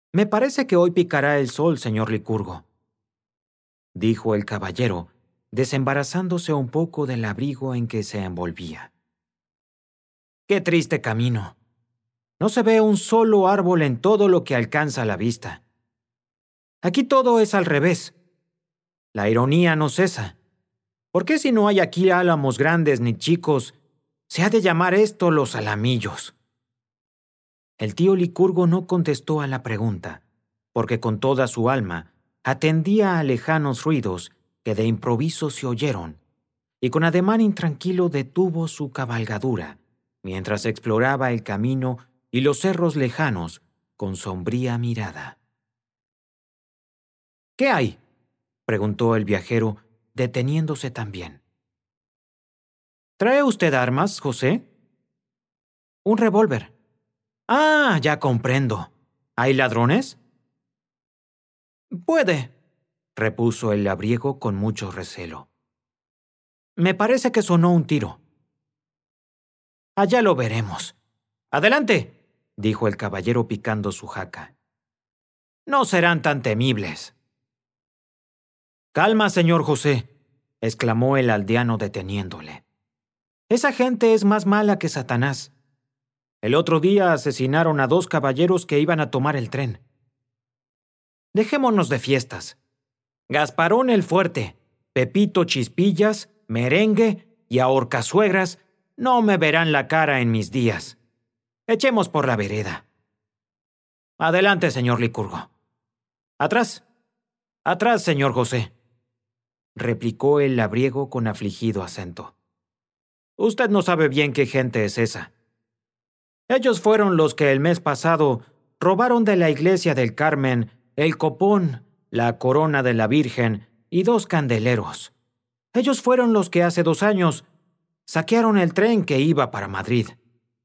Me parece que hoy picará el sol, señor Licurgo, dijo el caballero, desembarazándose un poco del abrigo en que se envolvía. ¡Qué triste camino! No se ve un solo árbol en todo lo que alcanza la vista. Aquí todo es al revés. La ironía no cesa. ¿Por qué si no hay aquí álamos grandes ni chicos, se ha de llamar esto los alamillos? El tío Licurgo no contestó a la pregunta, porque con toda su alma atendía a lejanos ruidos que de improviso se oyeron, y con ademán intranquilo detuvo su cabalgadura, mientras exploraba el camino y los cerros lejanos con sombría mirada. ¿Qué hay?, preguntó el viajero, deteniéndose también. ¿Trae usted armas, José? Un revólver. Ah, ya comprendo. ¿Hay ladrones? Puede, repuso el labriego con mucho recelo. Me parece que sonó un tiro. Allá lo veremos. ¡Adelante!, dijo el caballero picando su jaca. No serán tan temibles. Calma, señor José, exclamó el aldeano deteniéndole. Esa gente es más mala que Satanás. El otro día asesinaron a 2 caballeros que iban a tomar el tren. Dejémonos de fiestas. Gasparón el Fuerte, Pepito Chispillas, Merengue y Ahorcasuegras no me verán la cara en mis días. Echemos por la vereda. Adelante, señor Licurgo. Atrás. Atrás, señor José, replicó el labriego con afligido acento. Usted no sabe bien qué gente es esa. Ellos fueron los que el mes pasado robaron de la iglesia del Carmen el copón, la corona de la Virgen y 2 candeleros. Ellos fueron los que hace 2 años saquearon el tren que iba para Madrid.